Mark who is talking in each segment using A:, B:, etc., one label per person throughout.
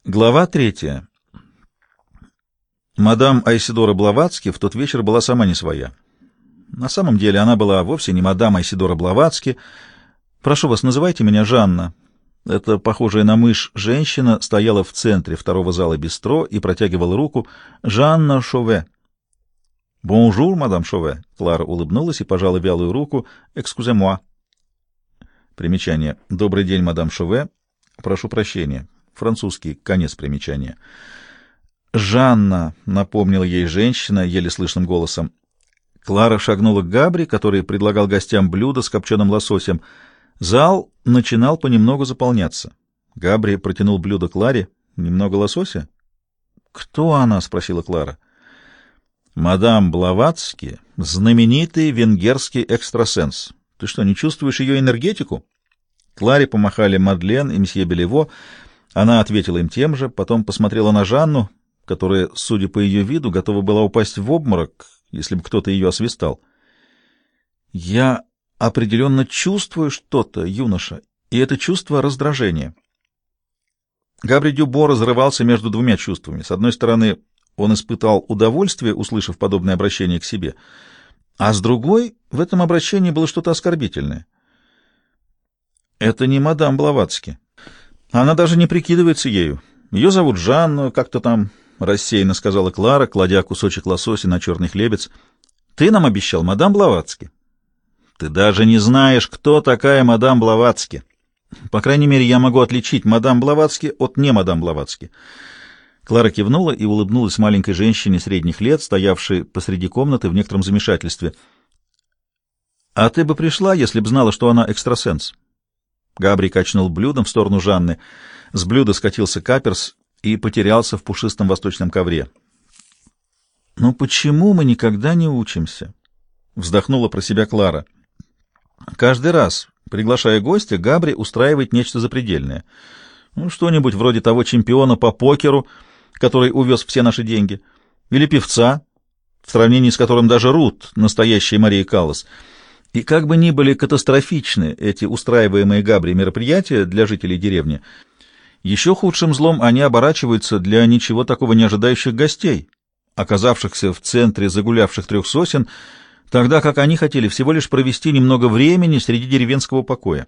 A: Глава 3. Мадам Айседора Блаватски в тот вечер была сама не своя. На самом деле она была вовсе не мадам Айседора Блаватски. «Прошу вас, называйте меня Жанна». Эта похожая на мышь женщина стояла в центре второго зала бистро и протягивала руку. «Жанна Шове». «Бонжур, мадам Шове». Клара улыбнулась и пожала вялую руку. «Экскузе-муа». Примечание. «Добрый день, мадам Шове. Прошу прощения». Французский. Конец примечания. «Жанна», — напомнила ей женщина еле слышным голосом. Клара шагнула к Габри, который предлагал гостям блюдо с копченым лососем. Зал начинал понемногу заполняться. Габри протянул блюдо Кларе. «Немного лосося?» «Кто она?» — спросила Клара. «Мадам Блаватски, знаменитый венгерский экстрасенс. Ты что, не чувствуешь ее энергетику?» Кларе помахали Мадлен и мсье Белево. Она ответила им тем же, потом посмотрела на Жанну, которая, судя по ее виду, готова была упасть в обморок, если бы кто-то ее освистал. «Я определенно чувствую что-то, юноша, и это чувство раздражения». Габри Дюбо разрывался между двумя чувствами. С одной стороны, он испытал удовольствие, услышав подобное обращение к себе, а с другой, в этом обращении было что-то оскорбительное. «Это не мадам Блаватски. Она даже не прикидывается ею. Ее зовут Жанна, как-то там», — рассеянно сказала Клара, кладя кусочек лосося на черный хлебец. «Ты нам обещал мадам Блаватски». «Ты даже не знаешь, кто такая мадам Блаватски. По крайней мере, я могу отличить мадам Блаватски от не мадам Блаватски». Клара кивнула и улыбнулась маленькой женщине средних лет, стоявшей посреди комнаты в некотором замешательстве. «А ты бы пришла, если б знала, что она экстрасенс?» Габри качнул блюдом в сторону Жанны. С блюда скатился каперс и потерялся в пушистом восточном ковре. «Ну почему мы никогда не учимся?» — вздохнула про себя Клара. «Каждый раз, приглашая гостя, Габри устраивает нечто запредельное. Ну, что-нибудь вроде того чемпиона по покеру, который увез все наши деньги, или певца, в сравнении с которым даже Рут, настоящая Мария Каллас. И как бы ни были катастрофичны эти устраиваемые Габри мероприятия для жителей деревни, еще худшим злом они оборачиваются для ничего такого не ожидающих гостей, оказавшихся в центре загулявших трех сосен, тогда как они хотели всего лишь провести немного времени среди деревенского покоя».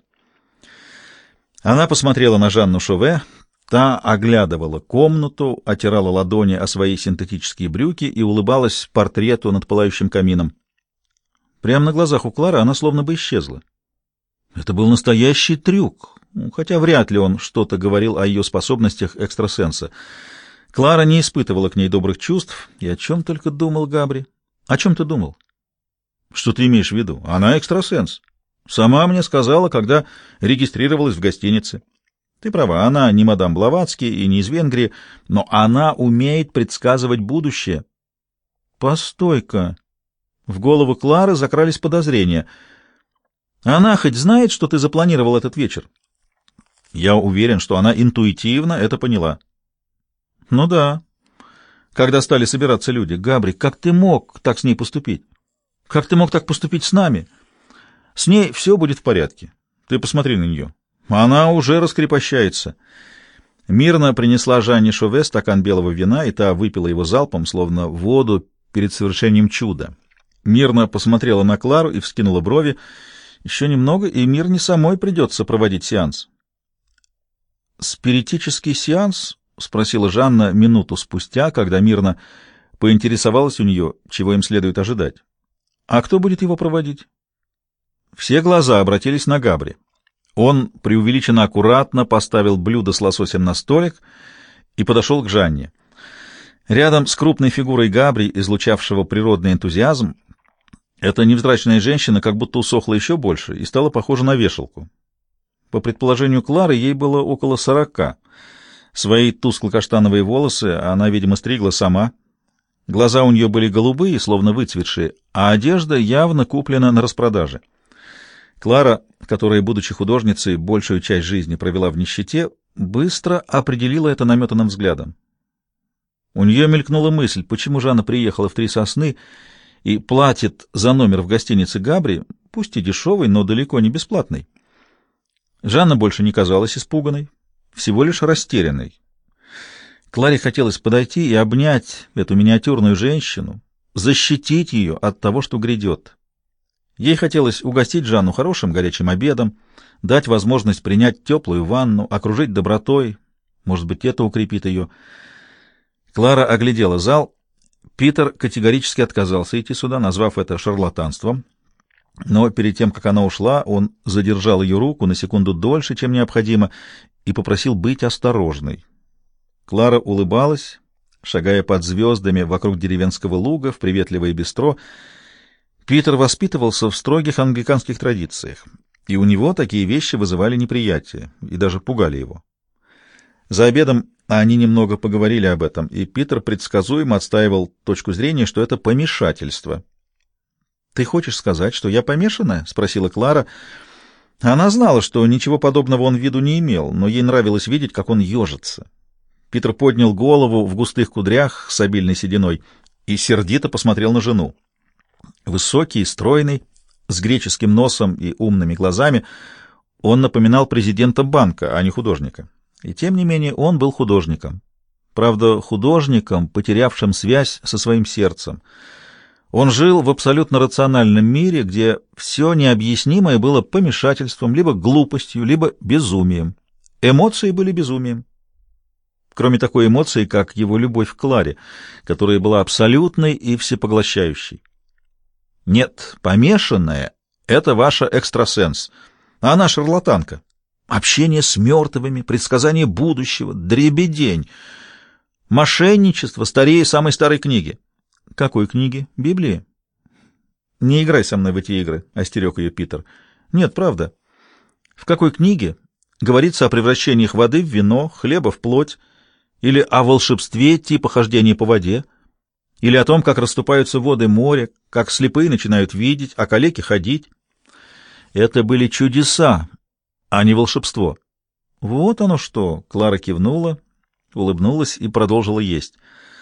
A: Она посмотрела на Жанну Шове, та оглядывала комнату, отирала ладони о свои синтетические брюки и улыбалась портрету над пылающим камином. Прямо на глазах у Клары она словно бы исчезла. Это был настоящий трюк, хотя вряд ли он что-то говорил о ее способностях экстрасенса. Клара не испытывала к ней добрых чувств, и о чем только думал Габри. О чем ты думал? Что ты имеешь в виду? Она экстрасенс. Сама мне сказала, когда регистрировалась в гостинице. Ты права, она не мадам Блаватски и не из Венгрии, но она умеет предсказывать будущее. Постой-ка. В голову Клары закрались подозрения. Она хоть знает, что ты запланировал этот вечер? Я уверен, что она интуитивно это поняла. Ну да. Когда стали собираться люди. Габри, как ты мог так с ней поступить? Как ты мог так поступить с нами? С ней все будет в порядке. Ты посмотри на нее. Она уже раскрепощается. Мирна принесла Жанне Шове стакан белого вина, и та выпила его залпом, словно воду перед совершением чуда. Мирна посмотрела на Клару и вскинула брови. Еще немного, и Мирне самой придется проводить сеанс. «Спиритический сеанс?» — спросила Жанна минуту спустя, когда Мирна поинтересовалась у нее, чего им следует ожидать. «А кто будет его проводить?» Все глаза обратились на Габри. Он преувеличенно аккуратно поставил блюдо с лососем на столик и подошел к Жанне. Рядом с крупной фигурой Габри, излучавшего природный энтузиазм, эта невзрачная женщина как будто усохла еще больше и стала похожа на вешалку. По предположению Клары, ей было около 40. Свои тускло-каштановые волосы она, видимо, стригла сама. Глаза у нее были голубые, словно выцветшие, а одежда явно куплена на распродаже. Клара, которая, будучи художницей, большую часть жизни провела в нищете, быстро определила это наметанным взглядом. У нее мелькнула мысль, почему же она приехала в Три Сосны и платит за номер в гостинице Габри, пусть и дешевый, но далеко не бесплатный. Жанна больше не казалась испуганной, всего лишь растерянной. Кларе хотелось подойти и обнять эту миниатюрную женщину, защитить ее от того, что грядет. Ей хотелось угостить Жанну хорошим горячим обедом, дать возможность принять теплую ванну, окружить добротой. Может быть, это укрепит ее. Клара оглядела зал. Питер категорически отказался идти сюда, назвав это шарлатанством. Но перед тем, как она ушла, он задержал ее руку на секунду дольше, чем необходимо, и попросил быть осторожной. Клара улыбалась, шагая под звездами вокруг деревенского луга в приветливое бистро. Питер воспитывался в строгих англиканских традициях, и у него такие вещи вызывали неприятие и даже пугали его. За обедом они немного поговорили об этом, и Питер предсказуемо отстаивал точку зрения, что это помешательство. «Ты хочешь сказать, что я помешанная?» — спросила Клара. Она знала, что ничего подобного он в виду не имел, но ей нравилось видеть, как он ежится. Питер поднял голову в густых кудрях с обильной сединой и сердито посмотрел на жену. Высокий, стройный, с греческим носом и умными глазами, он напоминал президента банка, а не художника. И тем не менее он был художником. Правда, художником, потерявшим связь со своим сердцем. Он жил в абсолютно рациональном мире, где все необъяснимое было помешательством, либо глупостью, либо безумием. Эмоции были безумием. Кроме такой эмоции, как его любовь к Кларе, которая была абсолютной и всепоглощающей. Нет, помешанная — это ваша экстрасенс, а она шарлатанка. Общение с мертвыми, предсказание будущего, дребедень. Мошенничество старее самой старой книги. Какой книги? Библии? Не играй со мной в эти игры, — остерег ее Питер. Нет, правда. В какой книге говорится о превращениях воды в вино, хлеба в плоть, или о волшебстве типа хождения по воде, или о том, как расступаются воды моря, как слепые начинают видеть, а калеки ходить? Это были чудеса, а не волшебство. Вот оно что! Клара кивнула, улыбнулась и продолжила есть.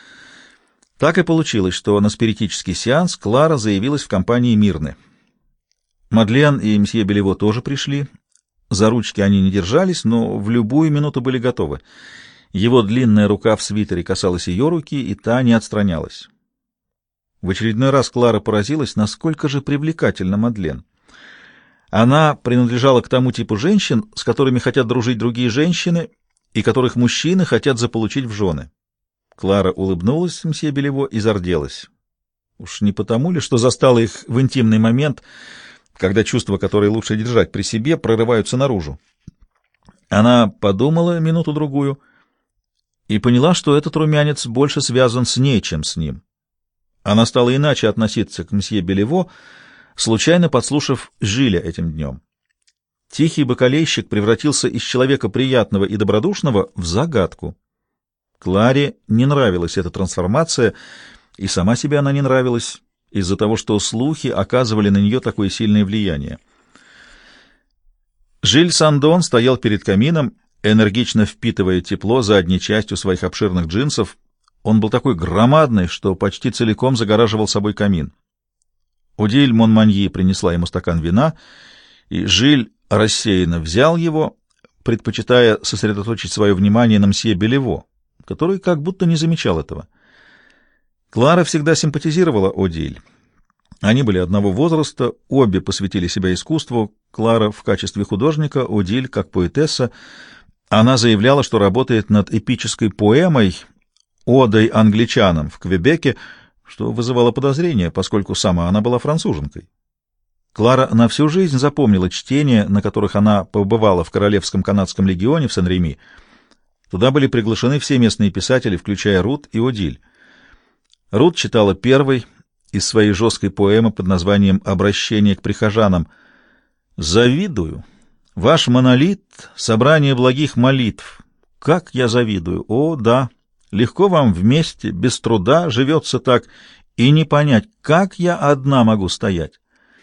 A: Так и получилось, что на спиритический сеанс Клара заявилась в компании Мирны. Мадлен и мсье Белево тоже пришли. За ручки они не держались, но в любую минуту были готовы. Его длинная рука в свитере касалась ее руки, и та не отстранялась. В очередной раз Клара поразилась, насколько же привлекательна Мадлен. Она принадлежала к тому типу женщин, с которыми хотят дружить другие женщины и которых мужчины хотят заполучить в жены. Клара улыбнулась мсье Белево и зарделась. Уж не потому ли, что застала их в интимный момент, когда чувства, которые лучше держать при себе, прорываются наружу? Она подумала минуту-другую и поняла, что этот румянец больше связан с ней, чем с ним. Она стала иначе относиться к мсье Белево, случайно подслушав Жиля этим днем. Тихий бакалейщик превратился из человека приятного и добродушного в загадку. Кларе не нравилась эта трансформация, и сама себе она не нравилась из-за того, что слухи оказывали на нее такое сильное влияние. Жиль Сандон стоял перед камином, энергично впитывая тепло задней частью своих обширных джинсов. Он был такой громадный, что почти целиком загораживал собой камин. Одиль Монманьи принесла ему стакан вина, и Жиль рассеянно взял его, предпочитая сосредоточить свое внимание на мсье Белево, который как будто не замечал этого. Клара всегда симпатизировала Одиль. Они были одного возраста, обе посвятили себя искусству, Клара в качестве художника, Одиль как поэтесса. Она заявляла, что работает над эпической поэмой «Одой англичанам» в Квебеке, что вызывало подозрения, поскольку сама она была француженкой. Клара на всю жизнь запомнила чтения, на которых она побывала в Королевском канадском легионе в Сен-Реми. Туда были приглашены все местные писатели, включая Рут и Одиль. Рут читала первой из своей жесткой поэмы под названием «Обращение к прихожанам». «Завидую. Ваш монолит — собрание благих молитв. Как я завидую! О, да! Легко вам вместе, без труда, живется так, и не понять, как я одна могу стоять».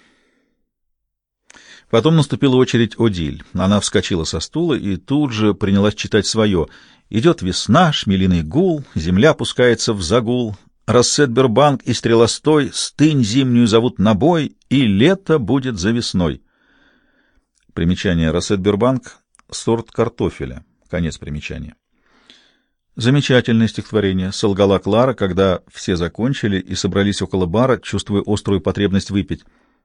A: Потом наступила очередь Одиль. Она вскочила со стула и тут же принялась читать свое. «Идет весна, шмелиный гул, земля пускается в загул, Рассет-Бюрбанк и Стрелостой, стынь зимнюю зовут на бой, и лето будет за весной». Примечание: Рассет-Бюрбанк — сорт картофеля. Конец примечания. Замечательное стихотворение, солгала Клара, когда все закончили и собрались около бара, чувствуя острую потребность выпить.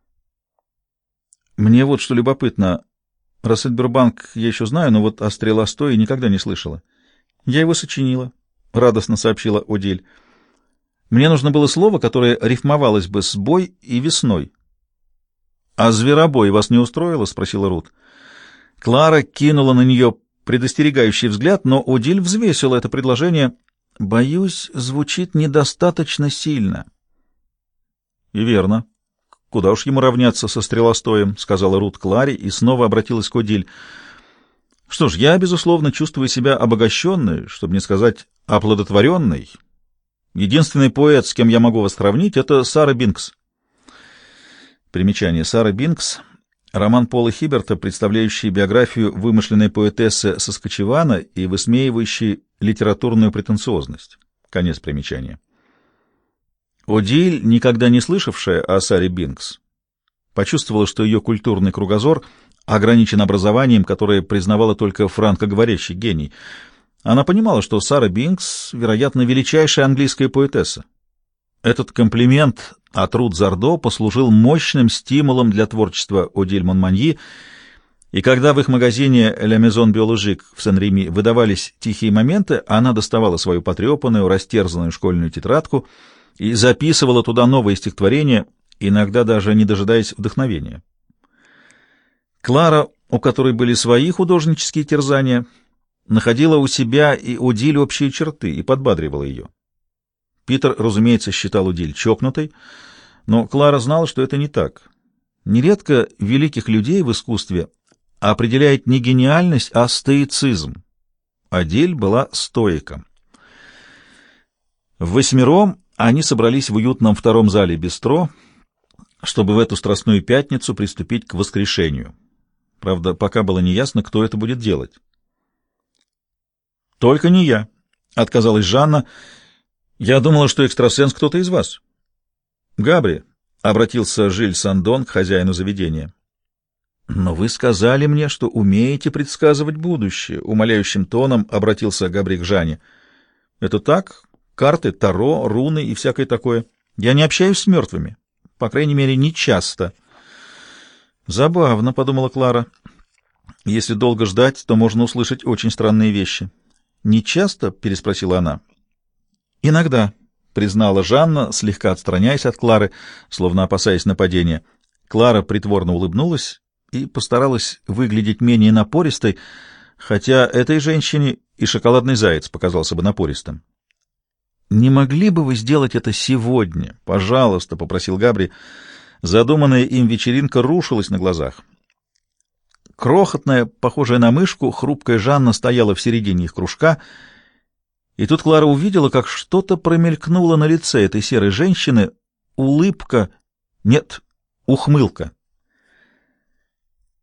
A: Мне вот что любопытно. Рассельбербанк я еще знаю, но вот о Стрелостое никогда не слышала. Я его сочинила, — радостно сообщила Одиль. Мне нужно было слово, которое рифмовалось бы с «бой» и «весной». — А зверобой вас не устроило? — спросила Рут. Клара кинула на нее предостерегающий взгляд, но Одиль взвесила это предложение. «Боюсь, звучит недостаточно сильно». «И верно. Куда уж ему равняться со Стрелостоем», — сказала Рут Кларе и снова обратилась к Одиль. «Что ж, я, безусловно, чувствую себя обогащенной, чтобы не сказать оплодотворенной. Единственный поэт, с кем я могу вас сравнить, — это Сара Бинкс». Примечание. Сара Бинкс — роман Пола Хиберта, представляющий биографию вымышленной поэтессы Соскочевана и высмеивающий литературную претенциозность. Конец примечания. Одиль, никогда не слышавшая о Саре Бинкс, почувствовала, что ее культурный кругозор ограничен образованием, которое признавала только франкоговорящий гений. Она понимала, что Сара Бинкс, вероятно, величайшая английская поэтесса. Этот комплимент от Рут Зардо послужил мощным стимулом для творчества Одиль Монманьи, и когда в их магазине «La Maison Biologique» в Сен-Реми выдавались тихие моменты, она доставала свою потрепанную, растерзанную школьную тетрадку и записывала туда новые стихотворения, иногда даже не дожидаясь вдохновения. Клара, у которой были свои художнические терзания, находила у себя и Одиль общие черты и подбадривала ее. Питер, разумеется, считал Одиль чокнутой, но Клара знала, что это не так. Нередко великих людей в искусстве определяет не гениальность, а стоицизм. Одиль была стоиком. Ввосьмером они собрались в уютном втором зале бистро, чтобы в эту страстную пятницу приступить к воскрешению. Правда, пока было неясно, кто это будет делать. «Только не я», — отказалась Жанна. «Я думала, что экстрасенс кто-то из вас». «Габри», — обратился Жиль Сандон к хозяину заведения. «Но вы сказали мне, что умеете предсказывать будущее», — умоляющим тоном обратился Габри к Жанне. «Это так? Карты, таро, руны и всякое такое. Я не общаюсь с мертвыми. По крайней мере, не часто». «Забавно», — подумала Клара. «Если долго ждать, то можно услышать очень странные вещи». «Не часто?» — переспросила она. «Иногда», — признала Жанна, слегка отстраняясь от Клары, словно опасаясь нападения. Клара притворно улыбнулась и постаралась выглядеть менее напористой, хотя этой женщине и шоколадный заяц показался бы напористым. «Не могли бы вы сделать это сегодня? Пожалуйста», — попросил Габри. Задуманная им вечеринка рушилась на глазах. Крохотная, похожая на мышку, хрупкая Жанна стояла в середине их кружка, и тут Клара увидела, как что-то промелькнуло на лице этой серой женщины, улыбка, нет, ухмылка.